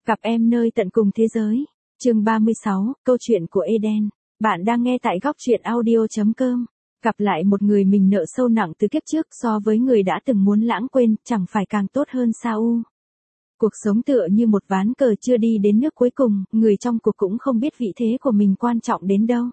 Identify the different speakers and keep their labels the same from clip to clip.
Speaker 1: Cặp em nơi tận cùng thế giới. Chương 36, câu chuyện của Eden. Bạn đang nghe tại góc truyện audio.com. Gặp lại một người mình nợ sâu nặng từ kiếp trước so với người đã từng muốn lãng quên, chẳng phải càng tốt hơn sao u. Cuộc sống tựa như một ván cờ chưa đi đến nước cuối cùng, người trong cuộc cũng không biết vị thế của mình quan trọng đến đâu.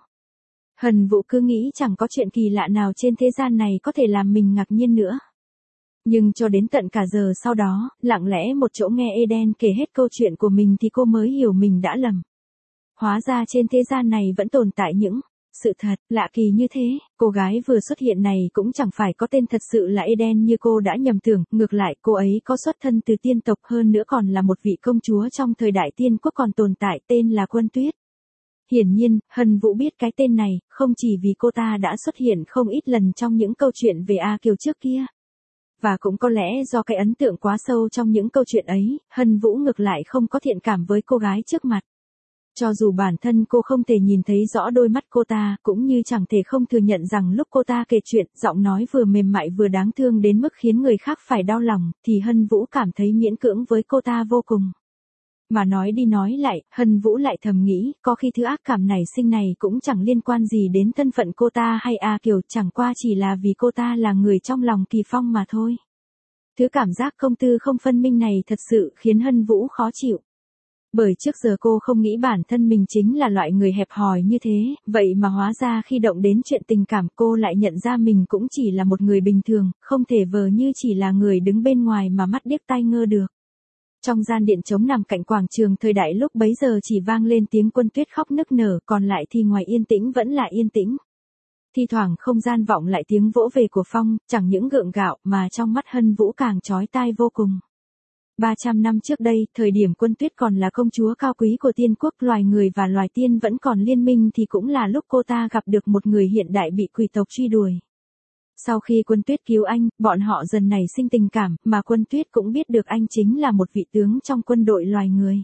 Speaker 1: Hân Vũ cứ nghĩ chẳng có chuyện kỳ lạ nào trên thế gian này có thể làm mình ngạc nhiên nữa. Nhưng cho đến tận cả giờ sau đó, lặng lẽ một chỗ nghe Eden kể hết câu chuyện của mình thì cô mới hiểu mình đã lầm. Hóa ra trên thế gian này vẫn tồn tại những sự thật lạ kỳ như thế. Cô gái vừa xuất hiện này cũng chẳng phải có tên thật sự là Eden như cô đã nhầm tưởng, ngược lại cô ấy có xuất thân từ tiên tộc, hơn nữa còn là một vị công chúa trong thời đại tiên quốc còn tồn tại, tên là Quân Tuyết. Hiển nhiên, Hân Vũ biết cái tên này, không chỉ vì cô ta đã xuất hiện không ít lần trong những câu chuyện về A Kiều trước kia. Và cũng có lẽ do cái ấn tượng quá sâu trong những câu chuyện ấy, Hân Vũ ngược lại không có thiện cảm với cô gái trước mặt. Cho dù bản thân cô không thể nhìn thấy rõ đôi mắt cô ta, cũng như chẳng thể không thừa nhận rằng lúc cô ta kể chuyện, giọng nói vừa mềm mại vừa đáng thương đến mức khiến người khác phải đau lòng, thì Hân Vũ cảm thấy miễn cưỡng với cô ta vô cùng. Mà nói đi nói lại, Hân Vũ lại thầm nghĩ, có khi thứ ác cảm nảy sinh này cũng chẳng liên quan gì đến thân phận cô ta hay A Kiều, chẳng qua chỉ là vì cô ta là người trong lòng Kỳ Phong mà thôi. Thứ cảm giác công tư không phân minh này thật sự khiến Hân Vũ khó chịu. Bởi trước giờ cô không nghĩ bản thân mình chính là loại người hẹp hòi như thế, vậy mà hóa ra khi động đến chuyện tình cảm cô lại nhận ra mình cũng chỉ là một người bình thường, không thể vờ như chỉ là người đứng bên ngoài mà mắt điếc tai ngơ được. Trong gian điện trống nằm cạnh quảng trường thời đại lúc bấy giờ chỉ vang lên tiếng Quân Tuyết khóc nức nở, còn lại thì ngoài yên tĩnh vẫn là yên tĩnh. Thi thoảng không gian vọng lại tiếng vỗ về của phong, chẳng những gượng gạo mà trong mắt Hân Vũ càng chói tai vô cùng. 300 năm trước đây, thời điểm Quân Tuyết còn là công chúa cao quý của tiên quốc, loài người và loài tiên vẫn còn liên minh, thì cũng là lúc cô ta gặp được một người hiện đại bị quỷ tộc truy đuổi. Sau khi Quân Tuyết cứu anh, bọn họ dần nảy sinh tình cảm, mà Quân Tuyết cũng biết được anh chính là một vị tướng trong quân đội loài người.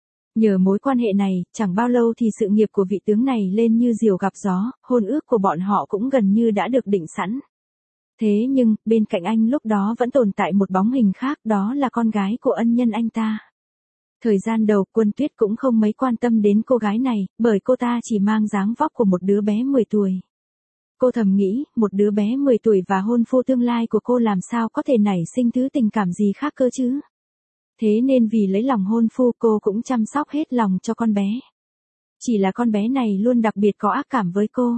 Speaker 1: Nhờ mối quan hệ này, chẳng bao lâu thì sự nghiệp của vị tướng này lên như diều gặp gió, hôn ước của bọn họ cũng gần như đã được định sẵn. Thế nhưng, bên cạnh anh lúc đó vẫn tồn tại một bóng hình khác, đó là con gái của ân nhân anh ta. Thời gian đầu, Quân Tuyết cũng không mấy quan tâm đến cô gái này, bởi cô ta chỉ mang dáng vóc của một đứa bé 10 tuổi. Cô thầm nghĩ, một đứa bé 10 tuổi và hôn phu tương lai của cô làm sao có thể nảy sinh thứ tình cảm gì khác cơ chứ? Thế nên vì lấy lòng hôn phu, cô cũng chăm sóc hết lòng cho con bé. Chỉ là con bé này luôn đặc biệt có ác cảm với cô.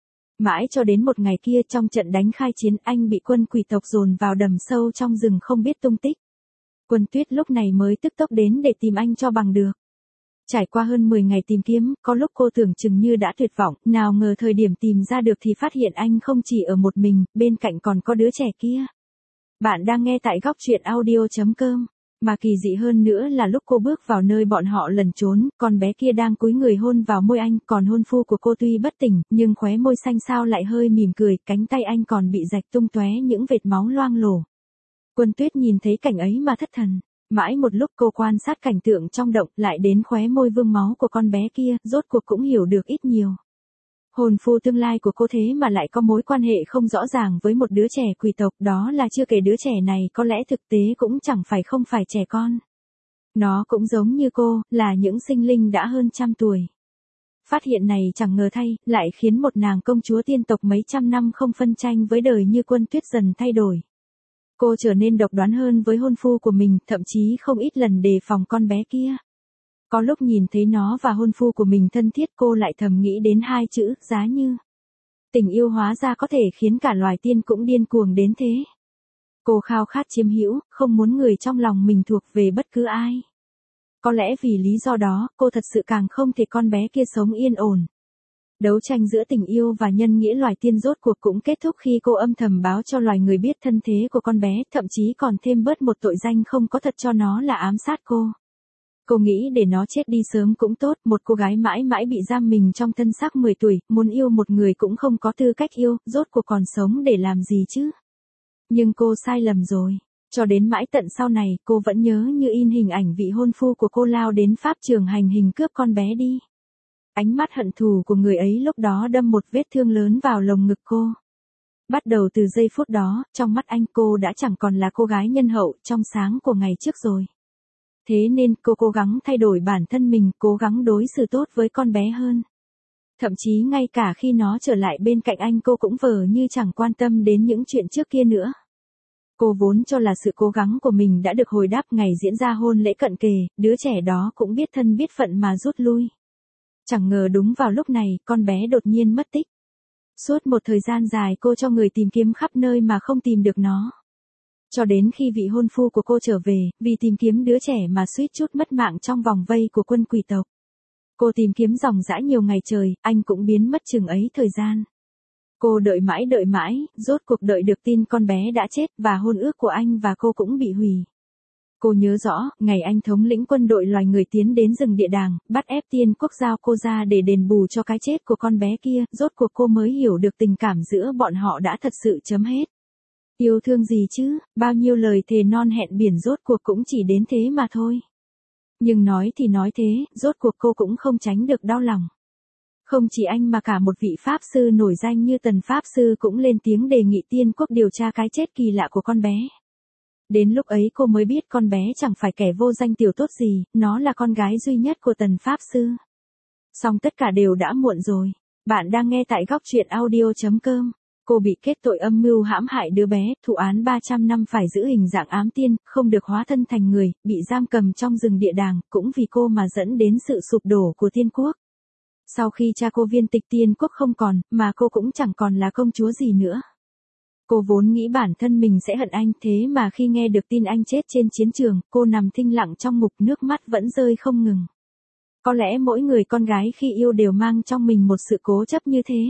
Speaker 1: Mãi cho đến một ngày kia, trong trận đánh khai chiến, anh bị quân quỷ tộc dồn vào đầm sâu trong rừng không biết tung tích. Quân Tuyết lúc này mới tức tốc đến để tìm anh cho bằng được. Trải qua hơn 10 ngày tìm kiếm, có lúc cô tưởng chừng như đã tuyệt vọng, nào ngờ thời điểm tìm ra được thì phát hiện anh không chỉ ở một mình, bên cạnh còn có đứa trẻ kia. Bạn đang nghe tại góc truyện audio.com. Mà kỳ dị hơn nữa là lúc cô bước vào nơi bọn họ lẩn trốn, con bé kia đang cúi người hôn vào môi anh, còn hôn phu của cô tuy bất tỉnh, nhưng khóe môi xanh xao lại hơi mỉm cười, cánh tay anh còn bị rạch tung tóe những vệt máu loang lổ. Quân Tuyết nhìn thấy cảnh ấy mà thất thần. Mãi một lúc cô quan sát cảnh tượng trong động, lại đến khóe môi vương máu của con bé kia, rốt cuộc cũng hiểu được ít nhiều. Hồn phu tương lai của cô thế mà lại có mối quan hệ không rõ ràng với một đứa trẻ quỷ tộc, đó là chưa kể đứa trẻ này có lẽ thực tế cũng chẳng phải không phải trẻ con. Nó cũng giống như cô, là những sinh linh đã hơn trăm tuổi. Phát hiện này chẳng ngờ thay, lại khiến một nàng công chúa tiên tộc mấy trăm năm không phân tranh với đời như Quân Tuyết dần thay đổi. Cô trở nên độc đoán hơn với hôn phu của mình, thậm chí không ít lần đề phòng con bé kia. Có lúc nhìn thấy nó và hôn phu của mình thân thiết, cô lại thầm nghĩ đến hai chữ, giá như. Tình yêu hóa ra có thể khiến cả loài tiên cũng điên cuồng đến thế. Cô khao khát chiếm hữu, không muốn người trong lòng mình thuộc về bất cứ ai. Có lẽ vì lý do đó, cô thật sự càng không thể con bé kia sống yên ổn. Đấu tranh giữa tình yêu và nhân nghĩa loài tiên rốt cuộc cũng kết thúc khi cô âm thầm báo cho loài người biết thân thế của con bé, thậm chí còn thêm bớt một tội danh không có thật cho nó là ám sát cô. Cô nghĩ để nó chết đi sớm cũng tốt, một cô gái mãi mãi bị giam mình trong thân xác 10 tuổi, muốn yêu một người cũng không có tư cách yêu, rốt cuộc còn sống để làm gì chứ? Nhưng cô sai lầm rồi. Cho đến mãi tận sau này, cô vẫn nhớ như in hình ảnh vị hôn phu của cô lao đến pháp trường hành hình cướp con bé đi. Ánh mắt hận thù của người ấy lúc đó đâm một vết thương lớn vào lồng ngực cô. Bắt đầu từ giây phút đó, trong mắt anh cô đã chẳng còn là cô gái nhân hậu, trong sáng của ngày trước rồi. Thế nên cô cố gắng thay đổi bản thân mình, cố gắng đối xử tốt với con bé hơn. Thậm chí ngay cả khi nó trở lại bên cạnh anh cô cũng vờ như chẳng quan tâm đến những chuyện trước kia nữa. Cô vốn cho là sự cố gắng của mình đã được hồi đáp, ngày diễn ra hôn lễ cận kề, đứa trẻ đó cũng biết thân biết phận mà rút lui. Chẳng ngờ đúng vào lúc này, con bé đột nhiên mất tích. Suốt một thời gian dài cô cho người tìm kiếm khắp nơi mà không tìm được nó. Cho đến khi vị hôn phu của cô trở về, vì tìm kiếm đứa trẻ mà suýt chút mất mạng trong vòng vây của quân quỷ tộc. Cô tìm kiếm ròng rã nhiều ngày trời, anh cũng biến mất chừng ấy thời gian. Cô đợi mãi, rốt cuộc đợi được tin con bé đã chết và hôn ước của anh và cô cũng bị hủy. Cô nhớ rõ, ngày anh thống lĩnh quân đội loài người tiến đến rừng địa đàng, bắt ép Tiên Quốc giao cô ra để đền bù cho cái chết của con bé kia, rốt cuộc cô mới hiểu được tình cảm giữa bọn họ đã thật sự chấm hết. Yêu thương gì chứ, bao nhiêu lời thề non hẹn biển rốt cuộc cũng chỉ đến thế mà thôi. Nhưng nói thì nói thế, rốt cuộc cô cũng không tránh được đau lòng. Không chỉ anh mà cả một vị Pháp sư nổi danh như Tần Pháp Sư cũng lên tiếng đề nghị Tiên Quốc điều tra cái chết kỳ lạ của con bé. Đến lúc ấy cô mới biết con bé chẳng phải kẻ vô danh tiểu tốt gì, nó là con gái duy nhất của Tần Pháp Sư. Song tất cả đều đã muộn rồi. Bạn đang nghe tại góc truyện audio.com. Cô bị kết tội âm mưu hãm hại đứa bé, thụ án 300 năm phải giữ hình dạng ám tiên, không được hóa thân thành người, bị giam cầm trong rừng địa đàng, cũng vì cô mà dẫn đến sự sụp đổ của Tiên Quốc. Sau khi cha cô viên tịch Tiên Quốc không còn, mà cô cũng chẳng còn là công chúa gì nữa. Cô vốn nghĩ bản thân mình sẽ hận anh, thế mà khi nghe được tin anh chết trên chiến trường, cô nằm thinh lặng trong ngục, nước mắt vẫn rơi không ngừng. Có lẽ mỗi người con gái khi yêu đều mang trong mình một sự cố chấp như thế.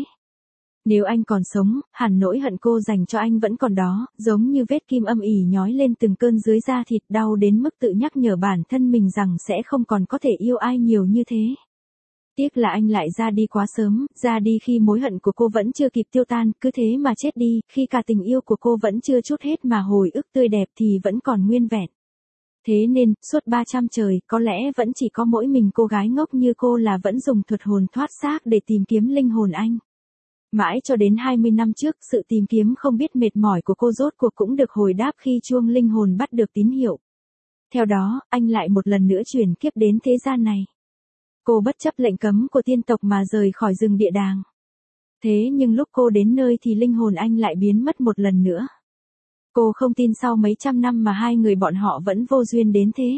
Speaker 1: Nếu anh còn sống, hẳn nỗi hận cô dành cho anh vẫn còn đó, giống như vết kim âm ỉ nhói lên từng cơn dưới da thịt, đau đến mức tự nhắc nhở bản thân mình rằng sẽ không còn có thể yêu ai nhiều như thế. Tiếc là anh lại ra đi quá sớm, ra đi khi mối hận của cô vẫn chưa kịp tiêu tan, cứ thế mà chết đi, khi cả tình yêu của cô vẫn chưa trút hết mà hồi ức tươi đẹp thì vẫn còn nguyên vẹn. Thế nên, suốt 300 trời, có lẽ vẫn chỉ có mỗi mình cô gái ngốc như cô là vẫn dùng thuật hồn thoát xác để tìm kiếm linh hồn anh. Mãi cho đến 20 năm trước, sự tìm kiếm không biết mệt mỏi của cô rốt cuộc cũng được hồi đáp khi chuông linh hồn bắt được tín hiệu. Theo đó, anh lại một lần nữa chuyển kiếp đến thế gian này. Cô bất chấp lệnh cấm của tiên tộc mà rời khỏi rừng địa đàng. Thế nhưng lúc cô đến nơi thì linh hồn anh lại biến mất một lần nữa. Cô không tin sau mấy trăm năm mà hai người bọn họ vẫn vô duyên đến thế.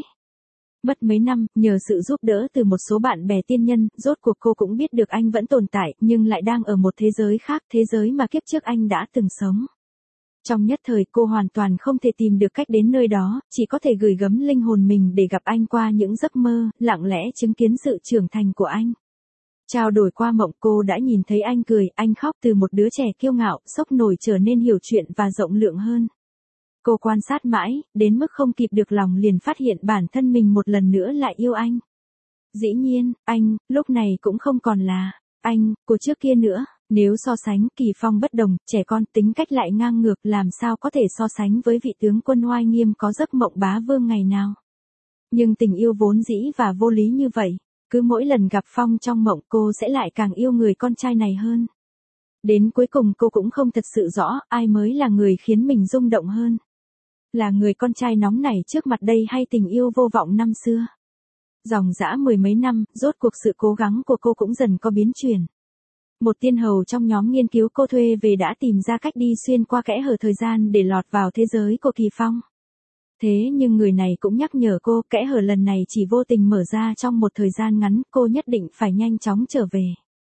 Speaker 1: Mất mấy năm, nhờ sự giúp đỡ từ một số bạn bè tiên nhân, rốt cuộc cô cũng biết được anh vẫn tồn tại, nhưng lại đang ở một thế giới khác, thế giới mà kiếp trước anh đã từng sống. Trong nhất thời cô hoàn toàn không thể tìm được cách đến nơi đó, chỉ có thể gửi gắm linh hồn mình để gặp anh qua những giấc mơ, lặng lẽ chứng kiến sự trưởng thành của anh. Trao đổi qua mộng cô đã nhìn thấy anh cười, anh khóc từ một đứa trẻ kiêu ngạo, sốc nổi trở nên hiểu chuyện và rộng lượng hơn. Cô quan sát mãi, đến mức không kịp được lòng liền phát hiện bản thân mình một lần nữa lại yêu anh. Dĩ nhiên, anh, lúc này cũng không còn là anh của trước kia nữa. Nếu so sánh, Kỳ Phong bất đồng, trẻ con, tính cách lại ngang ngược, làm sao có thể so sánh với vị tướng quân oai nghiêm có giấc mộng bá vương ngày nào. Nhưng tình yêu vốn dĩ và vô lý như vậy, cứ mỗi lần gặp Phong trong mộng cô sẽ lại càng yêu người con trai này hơn. Đến cuối cùng cô cũng không thật sự rõ ai mới là người khiến mình rung động hơn. Là người con trai nóng nảy trước mặt đây hay tình yêu vô vọng năm xưa. Dòng dã mười mấy năm, rốt cuộc sự cố gắng của cô cũng dần có biến chuyển. Một tiên hầu trong nhóm nghiên cứu cô thuê về đã tìm ra cách đi xuyên qua kẽ hở thời gian để lọt vào thế giới của Kỳ Phong. Thế nhưng người này cũng nhắc nhở cô, kẽ hở lần này chỉ vô tình mở ra trong một thời gian ngắn, cô nhất định phải nhanh chóng trở về.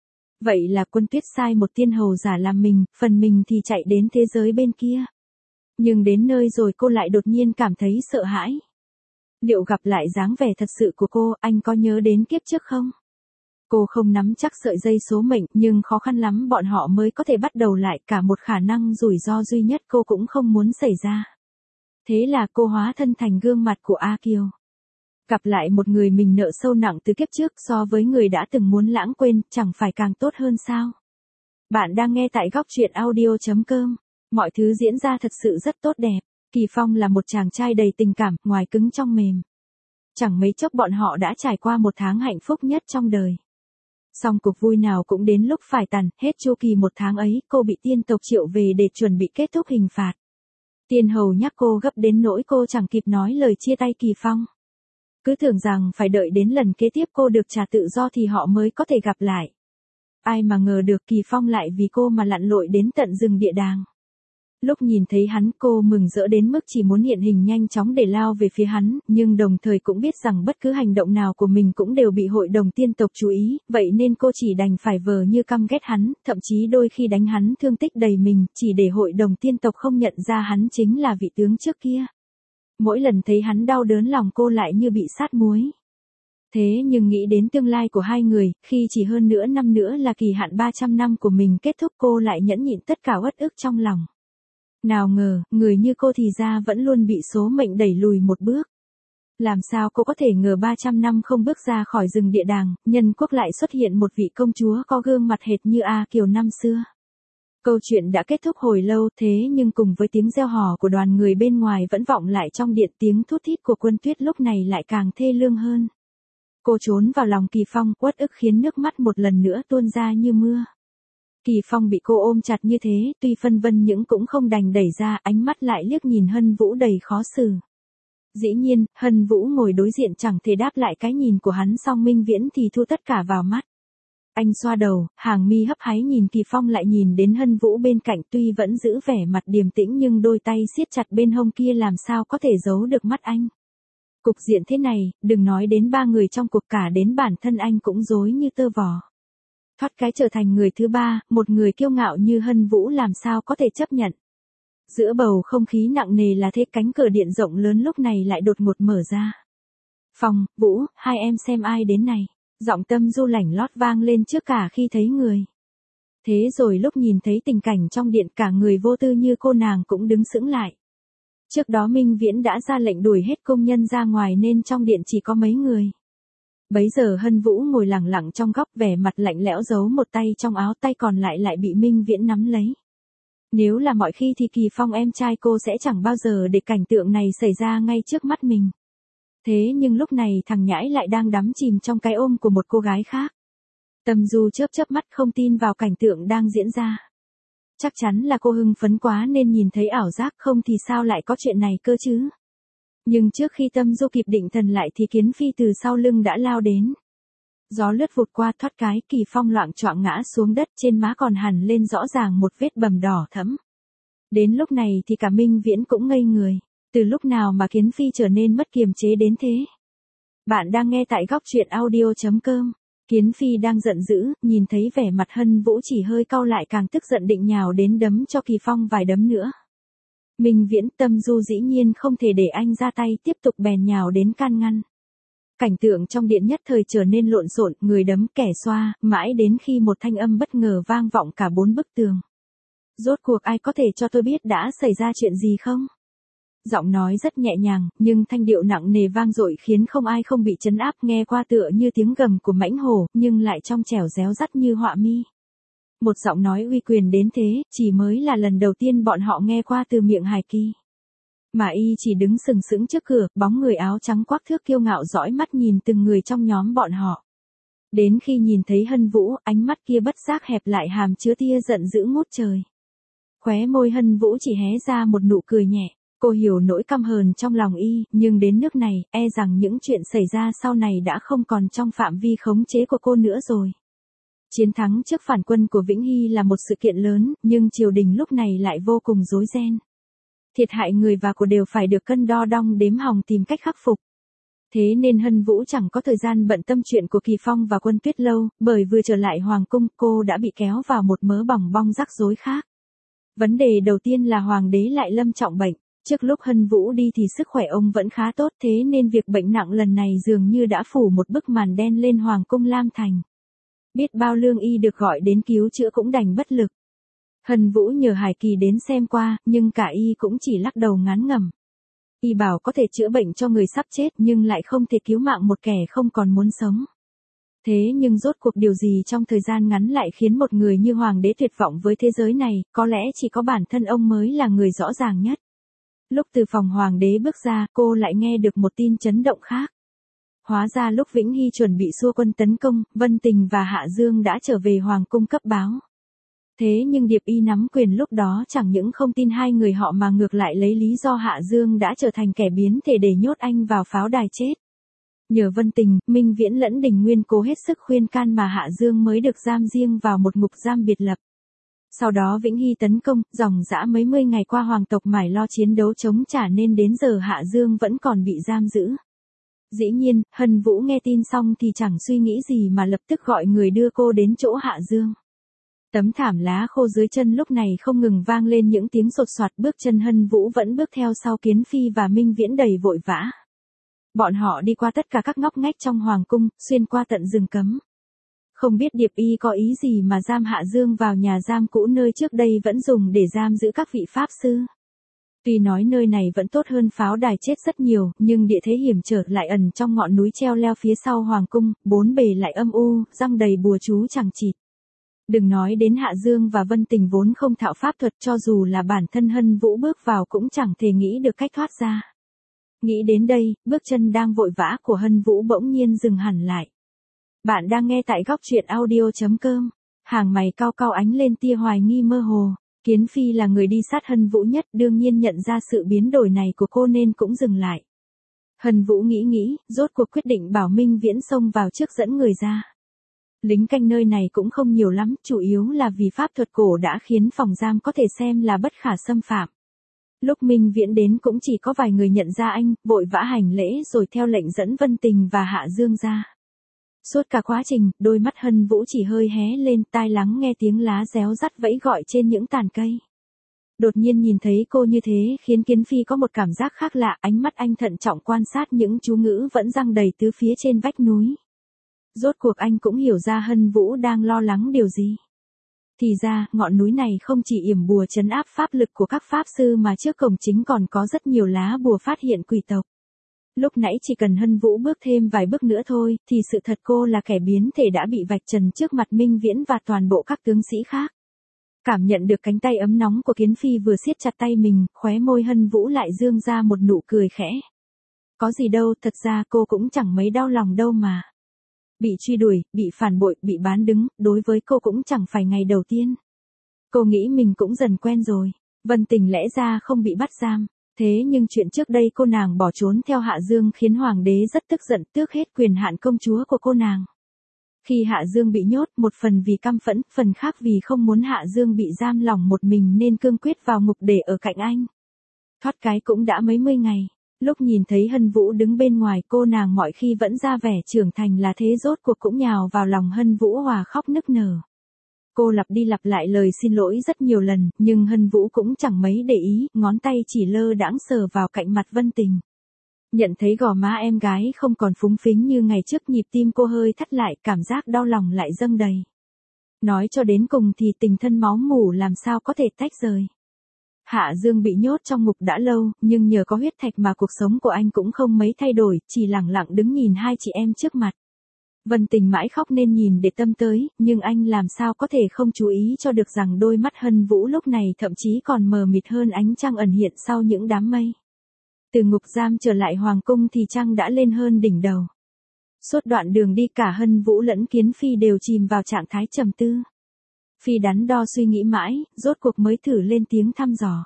Speaker 1: Vậy là Quân Tuyết sai một tiên hầu giả làm mình, phần mình thì chạy đến thế giới bên kia. Nhưng đến nơi rồi cô lại đột nhiên cảm thấy sợ hãi. Liệu gặp lại dáng vẻ thật sự của cô, anh có nhớ đến kiếp trước không? Cô không nắm chắc sợi dây số mệnh, nhưng khó khăn lắm bọn họ mới có thể bắt đầu lại, cả một khả năng rủi ro duy nhất cô cũng không muốn xảy ra. Thế là cô hóa thân thành gương mặt của A Kiều. Gặp lại một người mình nợ sâu nặng từ kiếp trước, so với người đã từng muốn lãng quên, chẳng phải càng tốt hơn sao? Bạn đang nghe tại góc truyện audio.com. Mọi thứ diễn ra thật sự rất tốt đẹp. Kỳ Phong là một chàng trai đầy tình cảm, ngoài cứng trong mềm. Chẳng mấy chốc bọn họ đã trải qua một tháng hạnh phúc nhất trong đời. Song cuộc vui nào cũng đến lúc phải tàn, hết chu kỳ một tháng ấy, cô bị tiên tộc triệu về để chuẩn bị kết thúc hình phạt. Tiên hầu nhắc cô gấp đến nỗi cô chẳng kịp nói lời chia tay Kỳ Phong. Cứ tưởng rằng phải đợi đến lần kế tiếp cô được trả tự do thì họ mới có thể gặp lại. Ai mà ngờ được Kỳ Phong lại vì cô mà lặn lội đến tận rừng địa đàng. Lúc nhìn thấy hắn cô mừng rỡ đến mức chỉ muốn hiện hình nhanh chóng để lao về phía hắn, nhưng đồng thời cũng biết rằng bất cứ hành động nào của mình cũng đều bị hội đồng tiên tộc chú ý, vậy nên cô chỉ đành phải vờ như căm ghét hắn, thậm chí đôi khi đánh hắn thương tích đầy mình, chỉ để hội đồng tiên tộc không nhận ra hắn chính là vị tướng trước kia. Mỗi lần thấy hắn đau đớn lòng cô lại như bị sát muối. Thế nhưng nghĩ đến tương lai của hai người, khi chỉ hơn nửa năm nữa là kỳ hạn 300 năm của mình kết thúc cô lại nhẫn nhịn tất cả uất ức trong lòng. Nào ngờ, người như cô thì ra vẫn luôn bị số mệnh đẩy lùi một bước. Làm sao cô có thể ngờ 300 năm không bước ra khỏi rừng địa đàng, nhân quốc lại xuất hiện một vị công chúa có gương mặt hệt như A Kiều năm xưa. Câu chuyện đã kết thúc hồi lâu thế nhưng cùng với tiếng reo hò của đoàn người bên ngoài vẫn vọng lại trong điện, tiếng thút thít của Quân Tuyết lúc này lại càng thê lương hơn. Cô trốn vào lòng Kỳ Phong, uất ức khiến nước mắt một lần nữa tuôn ra như mưa. Kỳ Phong bị cô ôm chặt như thế, tuy phân vân nhưng cũng không đành đẩy ra, ánh mắt lại liếc nhìn Hân Vũ đầy khó xử. Dĩ nhiên, Hân Vũ ngồi đối diện chẳng thể đáp lại cái nhìn của hắn, song Minh Viễn thì thu tất cả vào mắt. Anh xoa đầu, hàng mi hấp háy nhìn Kỳ Phong lại nhìn đến Hân Vũ bên cạnh, tuy vẫn giữ vẻ mặt điềm tĩnh nhưng đôi tay siết chặt bên hông kia làm sao có thể giấu được mắt anh. Cục diện thế này, đừng nói đến ba người trong cuộc, cả đến bản thân anh cũng rối như tơ vò. Thoát cái trở thành người thứ ba, một người kiêu ngạo như Hân Vũ làm sao có thể chấp nhận. Giữa bầu không khí nặng nề là thế, cánh cửa điện rộng lớn lúc này lại đột ngột mở ra. Phong, Vũ, hai em xem ai đến này. Giọng Tâm Du lảnh lót vang lên trước cả khi thấy người. Thế rồi lúc nhìn thấy tình cảnh trong điện cả người vô tư như cô nàng cũng đứng sững lại. Trước đó Minh Viễn đã ra lệnh đuổi hết công nhân ra ngoài nên trong điện chỉ có mấy người. Bấy giờ Hân Vũ ngồi lặng lặng trong góc, vẻ mặt lạnh lẽo, giấu một tay trong áo, tay còn lại bị Minh Viễn nắm lấy. Nếu là mọi khi thì Kỳ Phong em trai cô sẽ chẳng bao giờ để cảnh tượng này xảy ra ngay trước mắt mình. Thế nhưng lúc này thằng nhãi lại đang đắm chìm trong cái ôm của một cô gái khác. Tâm Du chớp mắt không tin vào cảnh tượng đang diễn ra. Chắc chắn là cô hưng phấn quá nên nhìn thấy ảo giác, không thì sao lại có chuyện này cơ chứ. Nhưng trước khi Tâm Du kịp định thần lại thì Kiến Phi từ sau lưng đã lao đến. Gió lướt vụt qua, thoát cái Kỳ Phong loạng choạng ngã xuống đất, trên má còn hằn lên rõ ràng một vết bầm đỏ thẫm. Đến lúc này thì cả Minh Viễn cũng ngây người. Từ lúc nào mà Kiến Phi trở nên mất kiềm chế đến thế? Bạn đang nghe tại góc truyện audio.com. Kiến Phi đang giận dữ, nhìn thấy vẻ mặt Hân Vũ chỉ hơi cau lại càng tức giận, định nhào đến đấm cho Kỳ Phong vài đấm nữa. Minh Viễn, Tâm Du dĩ nhiên không thể để anh ra tay, tiếp tục bèn nhào đến can ngăn. Cảnh tượng trong điện nhất thời trở nên lộn xộn, người đấm kẻ xoa, mãi đến khi một thanh âm bất ngờ vang vọng cả bốn bức tường. Rốt cuộc ai có thể cho tôi biết đã xảy ra chuyện gì không? Giọng nói rất nhẹ nhàng, nhưng thanh điệu nặng nề vang dội khiến không ai không bị trấn áp, nghe qua tựa như tiếng gầm của mãnh hổ, nhưng lại trong trẻo réo rắt như họa mi. Một giọng nói uy quyền đến thế, chỉ mới là lần đầu tiên bọn họ nghe qua từ miệng Hải Kỳ. Mà y chỉ đứng sừng sững trước cửa, bóng người áo trắng quắc thước kiêu ngạo dõi mắt nhìn từng người trong nhóm bọn họ. Đến khi nhìn thấy Hân Vũ, ánh mắt kia bất giác hẹp lại, hàm chứa tia giận dữ ngút trời. Khóe môi Hân Vũ chỉ hé ra một nụ cười nhẹ. Cô hiểu nỗi căm hờn trong lòng y, nhưng đến nước này, e rằng những chuyện xảy ra sau này đã không còn trong phạm vi khống chế của cô nữa rồi. Chiến thắng trước phản quân của Vĩnh Hy là một sự kiện lớn, nhưng triều đình lúc này lại vô cùng rối ren. Thiệt hại người và của đều phải được cân đo đong đếm hòng tìm cách khắc phục. Thế nên Hân Vũ chẳng có thời gian bận tâm chuyện của Kỳ Phong và Quân Tuyết lâu, bởi vừa trở lại hoàng cung cô đã bị kéo vào một mớ bòng bong rắc rối khác. Vấn đề đầu tiên là hoàng đế lại lâm trọng bệnh. Trước lúc Hân Vũ đi thì sức khỏe ông vẫn khá tốt, thế nên việc bệnh nặng lần này dường như đã phủ một bức màn đen lên hoàng cung Lam Thành. Biết bao lương y được gọi đến cứu chữa cũng đành bất lực. Hân Vũ nhờ Hải Kỳ đến xem qua, nhưng cả y cũng chỉ lắc đầu ngán ngẩm. Y bảo có thể chữa bệnh cho người sắp chết nhưng lại không thể cứu mạng một kẻ không còn muốn sống. Thế nhưng rốt cuộc điều gì trong thời gian ngắn lại khiến một người như hoàng đế tuyệt vọng với thế giới này, có lẽ chỉ có bản thân ông mới là người rõ ràng nhất. Lúc từ phòng hoàng đế bước ra, cô lại nghe được một tin chấn động khác. Hóa ra lúc Vĩnh Hy chuẩn bị xua quân tấn công, Vân Tình và Hạ Dương đã trở về hoàng cung cấp báo. Thế nhưng Điệp Y nắm quyền lúc đó chẳng những không tin hai người họ mà ngược lại lấy lý do Hạ Dương đã trở thành kẻ biến thể để nhốt anh vào pháo đài chết. Nhờ Vân Tình, Minh Viễn lẫn Đình Nguyên cố hết sức khuyên can mà Hạ Dương mới được giam riêng vào một ngục giam biệt lập. Sau đó Vĩnh Hy tấn công, dòng dã mấy mươi ngày qua hoàng tộc mải lo chiến đấu chống trả nên đến giờ Hạ Dương vẫn còn bị giam giữ. Dĩ nhiên, Hân Vũ nghe tin xong thì chẳng suy nghĩ gì mà lập tức gọi người đưa cô đến chỗ Hạ Dương. Tấm thảm lá khô dưới chân lúc này không ngừng vang lên những tiếng sột soạt, bước chân Hân Vũ vẫn bước theo sau Kiến Phi và Minh Viễn đầy vội vã. Bọn họ đi qua tất cả các ngóc ngách trong hoàng cung, xuyên qua tận rừng cấm. Không biết Điệp Y có ý gì mà giam Hạ Dương vào nhà giam cũ nơi trước đây vẫn dùng để giam giữ các vị pháp sư. Tuy nói nơi này vẫn tốt hơn pháo đài chết rất nhiều, nhưng địa thế hiểm trở lại ẩn trong ngọn núi treo leo phía sau hoàng cung, bốn bề lại âm u, răng đầy bùa chú chẳng chịt. Đừng nói đến Hạ Dương và Vân Tình vốn không thạo pháp thuật, cho dù là bản thân Hân Vũ bước vào cũng chẳng thể nghĩ được cách thoát ra. Nghĩ đến đây, bước chân đang vội vã của Hân Vũ bỗng nhiên dừng hẳn lại. Bạn đang nghe tại góc truyện audio.com. Hàng mày cau cau ánh lên tia hoài nghi mơ hồ. Kiến Phi là người đi sát Hân Vũ nhất, đương nhiên nhận ra sự biến đổi này của cô nên cũng dừng lại. Hân Vũ nghĩ, rốt cuộc quyết định bảo Minh Viễn xông vào trước dẫn người ra. Lính canh nơi này cũng không nhiều lắm, chủ yếu là vì pháp thuật cổ đã khiến phòng giam có thể xem là bất khả xâm phạm. Lúc Minh Viễn đến cũng chỉ có vài người nhận ra anh, vội vã hành lễ rồi theo lệnh dẫn Vân Tình và Hạ Dương ra. Suốt cả quá trình, đôi mắt Hân Vũ chỉ hơi hé lên, tai lắng nghe tiếng lá réo rắt vẫy gọi trên những tàn cây. Đột nhiên nhìn thấy cô như thế khiến Kiến Phi có một cảm giác khác lạ, ánh mắt anh thận trọng quan sát những chú ngữ vẫn giăng đầy tứ phía trên vách núi. Rốt cuộc anh cũng hiểu ra Hân Vũ đang lo lắng điều gì. Thì ra, ngọn núi này không chỉ yểm bùa trấn áp pháp lực của các pháp sư mà trước cổng chính còn có rất nhiều lá bùa phát hiện quỷ tộc. Lúc nãy chỉ cần Hân Vũ bước thêm vài bước nữa thôi, thì sự thật cô là kẻ biến thể đã bị vạch trần trước mặt Minh Viễn và toàn bộ các tướng sĩ khác. Cảm nhận được cánh tay ấm nóng của Kiến Phi vừa siết chặt tay mình, khóe môi Hân Vũ lại dương ra một nụ cười khẽ. Có gì đâu, thật ra cô cũng chẳng mấy đau lòng đâu mà. Bị truy đuổi, bị phản bội, bị bán đứng, đối với cô cũng chẳng phải ngày đầu tiên. Cô nghĩ mình cũng dần quen rồi. Vân Tình lẽ ra không bị bắt giam. Thế nhưng chuyện trước đây cô nàng bỏ trốn theo Hạ Dương khiến hoàng đế rất tức giận, tước hết quyền hạn công chúa của cô nàng. Khi Hạ Dương bị nhốt, một phần vì căm phẫn, phần khác vì không muốn Hạ Dương bị giam lỏng một mình nên cương quyết vào ngục để ở cạnh anh. Thoát cái cũng đã mấy mươi ngày. Lúc nhìn thấy Hân Vũ đứng bên ngoài, cô nàng mọi khi vẫn ra vẻ trưởng thành là thế, rốt cuộc cũng nhào vào lòng Hân Vũ hòa khóc nức nở. Cô lặp đi lặp lại lời xin lỗi rất nhiều lần, nhưng Hân Vũ cũng chẳng mấy để ý, ngón tay chỉ lơ đãng sờ vào cạnh mặt Vân Tình. Nhận thấy gò má em gái không còn phúng phính như ngày trước, nhịp tim cô hơi thắt lại, cảm giác đau lòng lại dâng đầy. Nói cho đến cùng thì tình thân máu mủ làm sao có thể tách rời. Hạ Dương bị nhốt trong ngục đã lâu, nhưng nhờ có huyết thạch mà cuộc sống của anh cũng không mấy thay đổi, chỉ lẳng lặng đứng nhìn hai chị em trước mặt. Vân Tình mãi khóc nên nhìn để tâm tới, nhưng anh làm sao có thể không chú ý cho được rằng đôi mắt Hân Vũ lúc này thậm chí còn mờ mịt hơn ánh trăng ẩn hiện sau những đám mây. Từ ngục giam trở lại hoàng cung thì trăng đã lên hơn đỉnh đầu. Suốt đoạn đường đi cả Hân Vũ lẫn Kiến Phi đều chìm vào trạng thái trầm tư. Phi đắn đo suy nghĩ mãi, rốt cuộc mới thử lên tiếng thăm dò.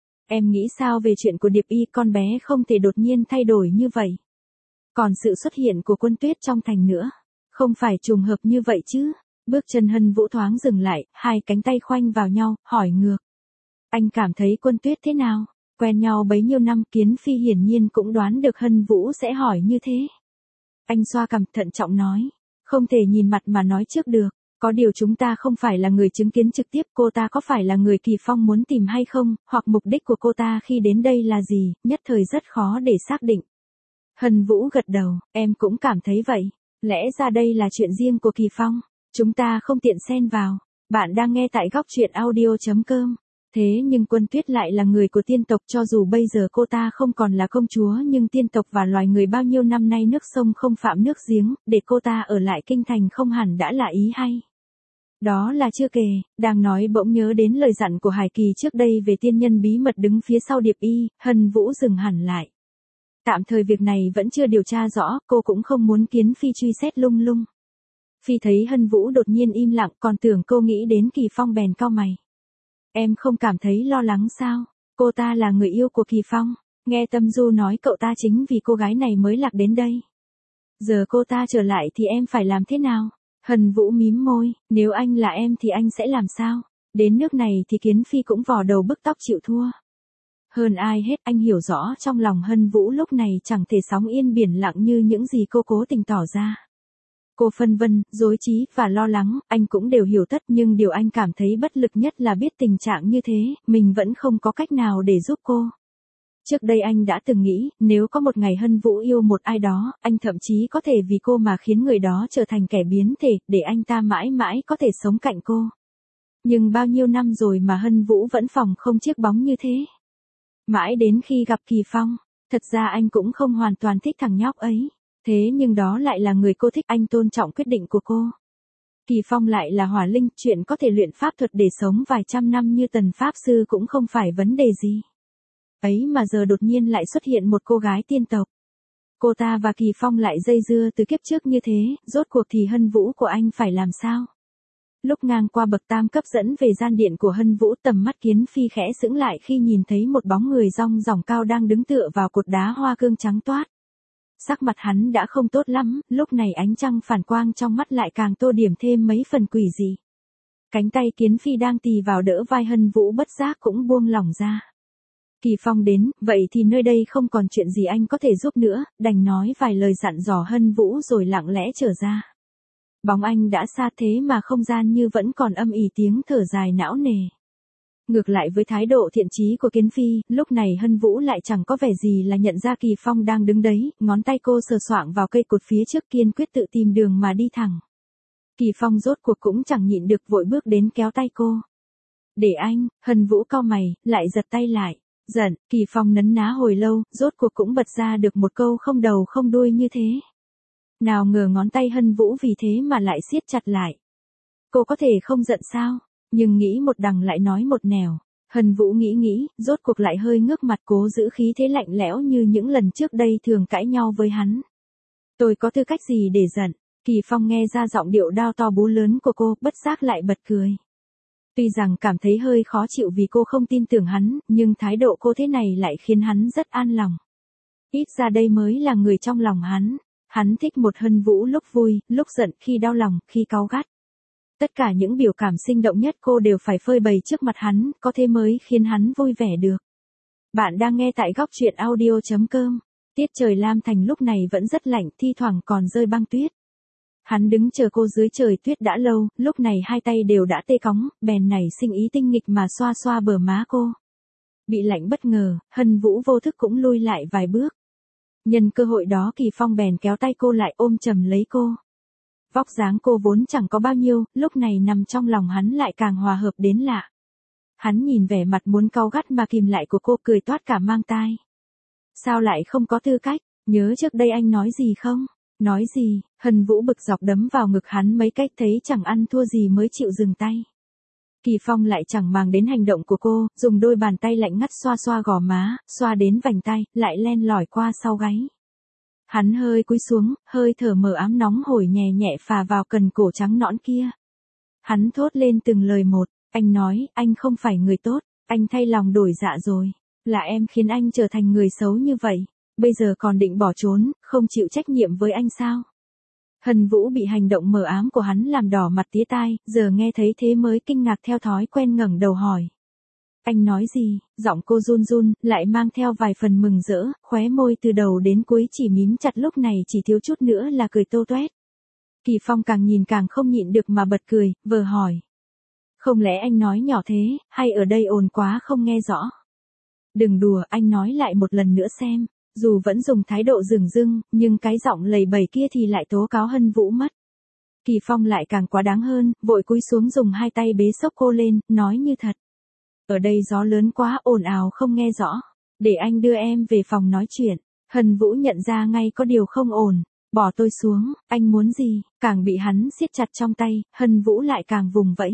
Speaker 1: Em nghĩ sao về chuyện của Điệp Y, con bé không thể đột nhiên thay đổi như vậy. Còn sự xuất hiện của Quân Tuyết trong thành nữa. Không phải trùng hợp như vậy chứ. Bước chân Hân Vũ thoáng dừng lại, hai cánh tay khoanh vào nhau, hỏi ngược. Anh cảm thấy Quân Tuyết thế nào? Quen nhau bấy nhiêu năm, Kiến Phi hiển nhiên cũng đoán được Hân Vũ sẽ hỏi như thế. Anh xoa cằm thận trọng nói. Không thể nhìn mặt mà nói trước được. Có điều chúng ta không phải là người chứng kiến trực tiếp, cô ta có phải là người Kỳ Phong muốn tìm hay không, hoặc mục đích của cô ta khi đến đây là gì, nhất thời rất khó để xác định. Hân Vũ gật đầu, em cũng cảm thấy vậy. Lẽ ra đây là chuyện riêng của Kỳ Phong. Chúng ta không tiện xen vào. Bạn đang nghe tại góc truyện audio.com. Thế nhưng Quân Tuyết lại là người của tiên tộc, cho dù bây giờ cô ta không còn là công chúa nhưng tiên tộc và loài người bao nhiêu năm nay nước sông không phạm nước giếng, để cô ta ở lại kinh thành không hẳn đã là ý hay. Đó là chưa kể, đang nói bỗng nhớ đến lời dặn của Hải Kỳ trước đây về tiên nhân bí mật đứng phía sau Điệp Y, Hân Vũ dừng hẳn lại. Tạm thời việc này vẫn chưa điều tra rõ, cô cũng không muốn Kiến Phi truy xét lung lung. Phi thấy Hân Vũ đột nhiên im lặng, còn tưởng cô nghĩ đến Kỳ Phong bèn cau mày. Em không cảm thấy lo lắng sao? Cô ta là người yêu của Kỳ Phong. Nghe Tâm Du nói cậu ta chính vì cô gái này mới lạc đến đây. Giờ cô ta trở lại thì em phải làm thế nào? Hân Vũ mím môi, nếu anh là em thì anh sẽ làm sao? Đến nước này thì Kiến Phi cũng vò đầu bứt tóc chịu thua. Hơn ai hết anh hiểu rõ trong lòng Hân Vũ lúc này chẳng thể sóng yên biển lặng như những gì cô cố tình tỏ ra. Cô phân vân, rối trí và lo lắng, anh cũng đều hiểu tất, nhưng điều anh cảm thấy bất lực nhất là biết tình trạng như thế, mình vẫn không có cách nào để giúp cô. Trước đây anh đã từng nghĩ, nếu có một ngày Hân Vũ yêu một ai đó, anh thậm chí có thể vì cô mà khiến người đó trở thành kẻ biến thể, để anh ta mãi mãi có thể sống cạnh cô. Nhưng bao nhiêu năm rồi mà Hân Vũ vẫn phòng không chiếc bóng như thế. Mãi đến khi gặp Kỳ Phong, thật ra anh cũng không hoàn toàn thích thằng nhóc ấy. Thế nhưng đó lại là người cô thích, anh tôn trọng quyết định của cô. Kỳ Phong lại là hỏa linh, chuyện có thể luyện pháp thuật để sống vài trăm năm như Tần Pháp Sư cũng không phải vấn đề gì. Ấy mà giờ đột nhiên lại xuất hiện một cô gái tiên tộc. Cô ta và Kỳ Phong lại dây dưa từ kiếp trước như thế, rốt cuộc thì Hân Vũ của anh phải làm sao? Lúc ngang qua bậc tam cấp dẫn về gian điện của Hân Vũ, tầm mắt Kiến Phi khẽ sững lại khi nhìn thấy một bóng người rong ròng cao đang đứng tựa vào cột đá hoa cương trắng toát. Sắc mặt hắn đã không tốt lắm, lúc này ánh trăng phản quang trong mắt lại càng tô điểm thêm mấy phần quỷ dị. Cánh tay Kiến Phi đang tì vào đỡ vai Hân Vũ bất giác cũng buông lỏng ra. Kỳ Phong đến, vậy thì nơi đây không còn chuyện gì anh có thể giúp nữa, đành nói vài lời dặn dò Hân Vũ rồi lặng lẽ trở ra. Bóng anh đã xa thế mà không gian như vẫn còn âm ỉ tiếng thở dài não nề. Ngược lại với thái độ thiện chí của Kiến Phi, lúc này Hân Vũ lại chẳng có vẻ gì là nhận ra Kỳ Phong đang đứng đấy, ngón tay cô sờ soạng vào cây cột phía trước kiên quyết tự tìm đường mà đi thẳng. Kỳ Phong rốt cuộc cũng chẳng nhịn được vội bước đến kéo tay cô. Để anh, Hân Vũ cau mày, lại giật tay lại. Giận, Kỳ Phong nấn ná hồi lâu, rốt cuộc cũng bật ra được một câu không đầu không đuôi như thế. Nào ngờ ngón tay Hân Vũ vì thế mà lại siết chặt lại. Cô có thể không giận sao? Nhưng nghĩ một đằng lại nói một nẻo. Hân Vũ nghĩ, rốt cuộc lại hơi ngước mặt cố giữ khí thế lạnh lẽo như những lần trước đây thường cãi nhau với hắn. Tôi có tư cách gì để giận? Kỳ Phong nghe ra giọng điệu đao to búa lớn của cô, bất giác lại bật cười. Tuy rằng cảm thấy hơi khó chịu vì cô không tin tưởng hắn, nhưng thái độ cô thế này lại khiến hắn rất an lòng. Ít ra đây mới là người trong lòng hắn. Hắn thích một Hân Vũ lúc vui, lúc giận, khi đau lòng, khi cáu gắt. Tất cả những biểu cảm sinh động nhất cô đều phải phơi bày trước mặt hắn, có thế mới khiến hắn vui vẻ được. Bạn đang nghe tại góc truyện audio.com. Tiết trời Lam Thành lúc này vẫn rất lạnh, thi thoảng còn rơi băng tuyết. Hắn đứng chờ cô dưới trời tuyết đã lâu, lúc này hai tay đều đã tê cóng, bèn nảy sinh ý tinh nghịch mà xoa xoa bờ má cô. Bị lạnh bất ngờ, Hân Vũ vô thức cũng lui lại vài bước. Nhân cơ hội đó Kỳ Phong bèn kéo tay cô lại ôm chầm lấy cô. Vóc dáng cô vốn chẳng có bao nhiêu, lúc này nằm trong lòng hắn lại càng hòa hợp đến lạ. Hắn nhìn vẻ mặt muốn cau gắt mà kìm lại của cô cười toát cả mang tai. Sao lại không có tư cách, nhớ trước đây anh nói gì không? Nói gì? Hân Vũ bực dọc đấm vào ngực hắn mấy cách thấy chẳng ăn thua gì mới chịu dừng tay. Kỳ Phong lại chẳng màng đến hành động của cô, dùng đôi bàn tay lạnh ngắt xoa xoa gò má, xoa đến vành tay, lại len lỏi qua sau gáy. Hắn hơi cúi xuống, hơi thở mờ ám nóng hổi nhẹ nhẹ phà vào cần cổ trắng nõn kia. Hắn thốt lên từng lời một, anh nói, anh không phải người tốt, anh thay lòng đổi dạ rồi, là em khiến anh trở thành người xấu như vậy, bây giờ còn định bỏ trốn, không chịu trách nhiệm với anh sao? Hân Vũ bị hành động mờ ám của hắn làm đỏ mặt tía tai, giờ nghe thấy thế mới kinh ngạc theo thói quen ngẩng đầu hỏi. Anh nói gì? Giọng cô run run, lại mang theo vài phần mừng rỡ, khóe môi từ đầu đến cuối chỉ mím chặt lúc này chỉ thiếu chút nữa là cười tô toét. Kỳ Phong càng nhìn càng không nhịn được mà bật cười, vờ hỏi. Không lẽ anh nói nhỏ thế, hay ở đây ồn quá không nghe rõ? Đừng đùa, anh nói lại một lần nữa xem. Dù vẫn dùng thái độ dửng dưng, nhưng cái giọng lầy bầy kia thì lại tố cáo Hân Vũ mất. Kỳ Phong lại càng quá đáng hơn, vội cúi xuống dùng hai tay bế xốc cô lên, nói như thật. Ở đây gió lớn quá ồn ào không nghe rõ. Để anh đưa em về phòng nói chuyện. Hân Vũ nhận ra ngay có điều không ổn. Bỏ tôi xuống, anh muốn gì? Càng bị hắn siết chặt trong tay, Hân Vũ lại càng vùng vẫy.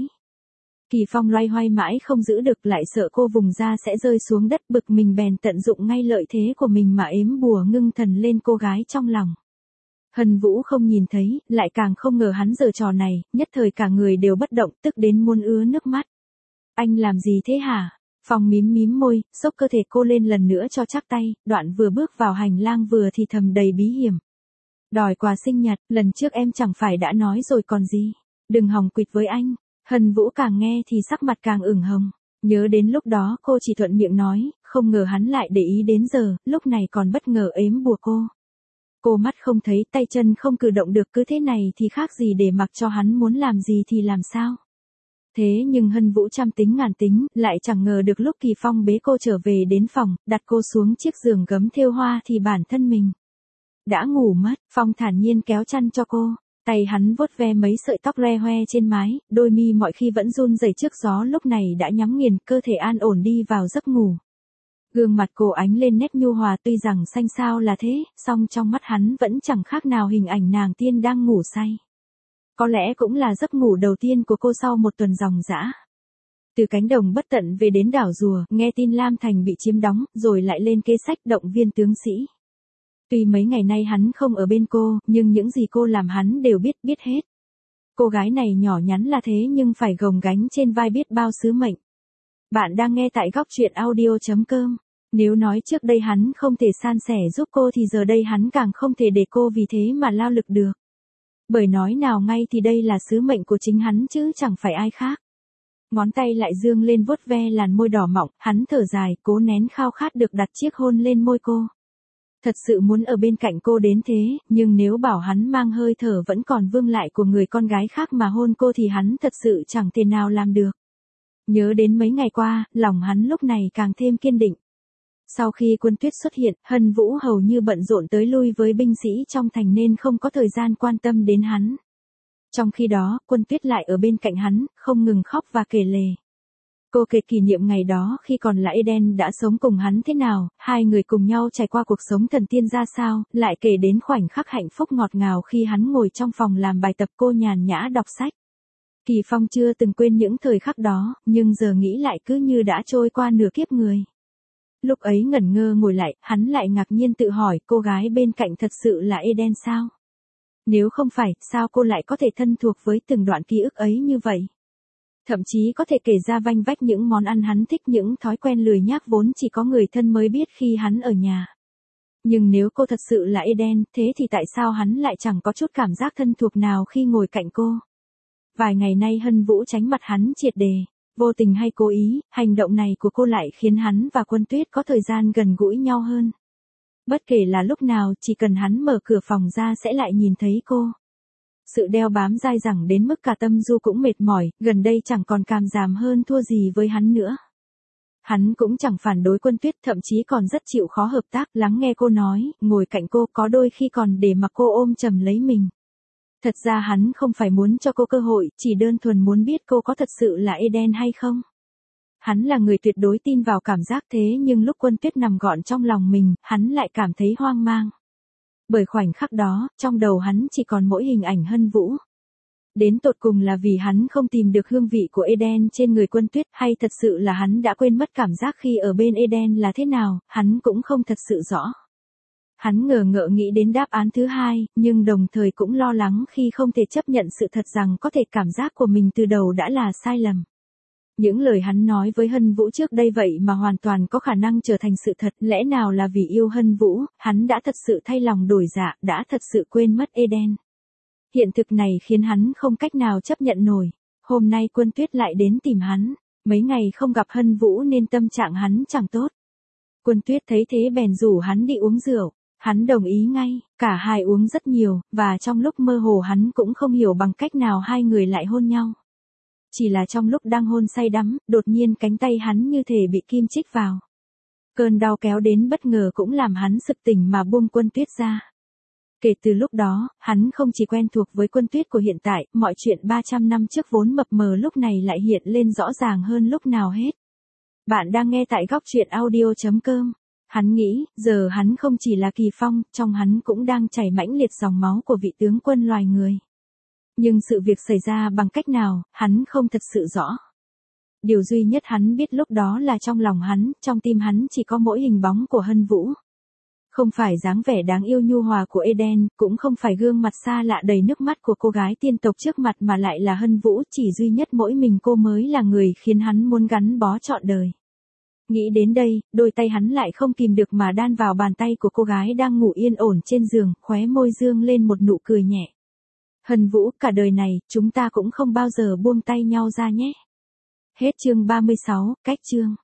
Speaker 1: Kỳ Phong loay hoay mãi không giữ được, lại sợ cô vùng ra sẽ rơi xuống đất, bực mình bèn tận dụng ngay lợi thế của mình mà ếm bùa ngưng thần lên cô gái trong lòng. Hân Vũ không nhìn thấy, lại càng không ngờ hắn giở trò này, nhất thời cả người đều bất động, tức đến muốn ứa nước mắt. Anh làm gì thế hả? Phong mím môi, xốc cơ thể cô lên lần nữa cho chắc tay, đoạn vừa bước vào hành lang vừa thì thầm đầy bí hiểm. Đòi quà sinh nhật, lần trước em chẳng phải đã nói rồi còn gì. Đừng hòng quỵt với anh. Hân Vũ càng nghe thì sắc mặt càng ửng hồng. Nhớ đến lúc đó cô chỉ thuận miệng nói, không ngờ hắn lại để ý đến giờ, lúc này còn bất ngờ ếm bùa cô. Cô mắt không thấy, tay chân không cử động được, cứ thế này thì khác gì để mặc cho hắn muốn làm gì thì làm sao. Thế nhưng Hân Vũ trăm tính ngàn tính, lại chẳng ngờ được lúc Kỳ Phong bế cô trở về đến phòng, đặt cô xuống chiếc giường gấm thêu hoa thì bản thân mình đã ngủ mất. Phong thản nhiên kéo chăn cho cô, tay hắn vuốt ve mấy sợi tóc le hoe trên mái, đôi mi mọi khi vẫn run rẩy trước gió lúc này đã nhắm nghiền, cơ thể an ổn đi vào giấc ngủ. Gương mặt cô ánh lên nét nhu hòa, tuy rằng xanh xao là thế, song trong mắt hắn vẫn chẳng khác nào hình ảnh nàng tiên đang ngủ say. Có lẽ cũng là giấc ngủ đầu tiên của cô sau một tuần ròng rã. Từ cánh đồng bất tận về đến đảo Rùa, nghe tin Lam Thành bị chiếm đóng, rồi lại lên kế sách động viên tướng sĩ. Tuy mấy ngày nay hắn không ở bên cô, nhưng những gì cô làm hắn đều biết hết. Cô gái này nhỏ nhắn là thế nhưng phải gồng gánh trên vai biết bao sứ mệnh. Bạn đang nghe tại góc truyện audio.com. Nếu nói trước đây hắn không thể san sẻ giúp cô thì giờ đây hắn càng không thể để cô vì thế mà lao lực được. Bởi nói nào ngay thì đây là sứ mệnh của chính hắn chứ chẳng phải ai khác. Ngón tay lại dương lên vuốt ve làn môi đỏ mọng, hắn thở dài, cố nén khao khát được đặt chiếc hôn lên môi cô. Thật sự muốn ở bên cạnh cô đến thế, nhưng nếu bảo hắn mang hơi thở vẫn còn vương lại của người con gái khác mà hôn cô thì hắn thật sự chẳng thể nào làm được. Nhớ đến mấy ngày qua, lòng hắn lúc này càng thêm kiên định. Sau khi Quân Tuyết xuất hiện, Hân Vũ hầu như bận rộn tới lui với binh sĩ trong thành nên không có thời gian quan tâm đến hắn. Trong khi đó, Quân Tuyết lại ở bên cạnh hắn, không ngừng khóc và kể lể. Cô kể kỷ niệm ngày đó khi còn là Eden đã sống cùng hắn thế nào, hai người cùng nhau trải qua cuộc sống thần tiên ra sao, lại kể đến khoảnh khắc hạnh phúc ngọt ngào khi hắn ngồi trong phòng làm bài tập, cô nhàn nhã đọc sách. Kỳ Phong chưa từng quên những thời khắc đó, nhưng giờ nghĩ lại cứ như đã trôi qua nửa kiếp người. Lúc ấy ngẩn ngơ ngồi lại, hắn lại ngạc nhiên tự hỏi, cô gái bên cạnh thật sự là Eden sao? Nếu không phải, sao cô lại có thể thân thuộc với từng đoạn ký ức ấy như vậy? Thậm chí có thể kể ra vanh vách những món ăn hắn thích, những thói quen lười nhác vốn chỉ có người thân mới biết khi hắn ở nhà. Nhưng nếu cô thật sự là Eden, thế thì tại sao hắn lại chẳng có chút cảm giác thân thuộc nào khi ngồi cạnh cô? Vài ngày nay Hân Vũ tránh mặt hắn triệt đề. Vô tình hay cố ý, hành động này của cô lại khiến hắn và Quân Tuyết có thời gian gần gũi nhau hơn. Bất kể là lúc nào, chỉ cần hắn mở cửa phòng ra sẽ lại nhìn thấy cô. Sự đeo bám dai dẳng đến mức cả Tâm Du cũng mệt mỏi, gần đây chẳng còn càm ràm hơn thua gì với hắn nữa. Hắn cũng chẳng phản đối Quân Tuyết, thậm chí còn rất chịu khó hợp tác, lắng nghe cô nói, ngồi cạnh cô, có đôi khi còn để mặc cô ôm chầm lấy mình. Thật ra hắn không phải muốn cho cô cơ hội, chỉ đơn thuần muốn biết cô có thật sự là Eden hay không. Hắn là người tuyệt đối tin vào cảm giác, thế nhưng lúc Quân Tuyết nằm gọn trong lòng mình, hắn lại cảm thấy hoang mang. Bởi khoảnh khắc đó, trong đầu hắn chỉ còn mỗi hình ảnh Hân Vũ. Đến tột cùng là vì hắn không tìm được hương vị của Eden trên người Quân Tuyết, hay thật sự là hắn đã quên mất cảm giác khi ở bên Eden là thế nào, hắn cũng không thật sự rõ. Hắn ngờ ngợ nghĩ đến đáp án thứ hai, nhưng đồng thời cũng lo lắng khi không thể chấp nhận sự thật rằng có thể cảm giác của mình từ đầu đã là sai lầm. Những lời hắn nói với Hân Vũ trước đây vậy mà hoàn toàn có khả năng trở thành sự thật, lẽ nào là vì yêu Hân Vũ, hắn đã thật sự thay lòng đổi dạ, đã thật sự quên mất Eden. Hiện thực này khiến hắn không cách nào chấp nhận nổi. Hôm nay Quân Tuyết lại đến tìm hắn, mấy ngày không gặp Hân Vũ nên tâm trạng hắn chẳng tốt. Quân Tuyết thấy thế bèn rủ hắn đi uống rượu. Hắn đồng ý ngay, cả hai uống rất nhiều, và trong lúc mơ hồ hắn cũng không hiểu bằng cách nào hai người lại hôn nhau. Chỉ là trong lúc đang hôn say đắm, đột nhiên cánh tay hắn như thể bị kim chích vào. Cơn đau kéo đến bất ngờ cũng làm hắn sực tỉnh mà buông Quân Tuyết ra. Kể từ lúc đó, hắn không chỉ quen thuộc với Quân Tuyết của hiện tại, mọi chuyện 300 năm trước vốn mập mờ lúc này lại hiện lên rõ ràng hơn lúc nào hết. Bạn đang nghe tại góc truyện audio.com. Hắn nghĩ, giờ hắn không chỉ là Kỳ Phong, trong hắn cũng đang chảy mãnh liệt dòng máu của vị tướng quân loài người. Nhưng sự việc xảy ra bằng cách nào, hắn không thật sự rõ. Điều duy nhất hắn biết lúc đó là trong lòng hắn, trong tim hắn chỉ có mỗi hình bóng của Hân Vũ. Không phải dáng vẻ đáng yêu nhu hòa của Eden, cũng không phải gương mặt xa lạ đầy nước mắt của cô gái tiên tộc trước mặt mà lại là Hân Vũ, chỉ duy nhất mỗi mình cô mới là người khiến hắn muốn gắn bó trọn đời. Nghĩ đến đây, đôi tay hắn lại không kìm được mà đan vào bàn tay của cô gái đang ngủ yên ổn trên giường, khóe môi dương lên một nụ cười nhẹ. Hân Vũ, cả đời này, chúng ta cũng không bao giờ buông tay nhau ra nhé. Hết chương 36, cách chương.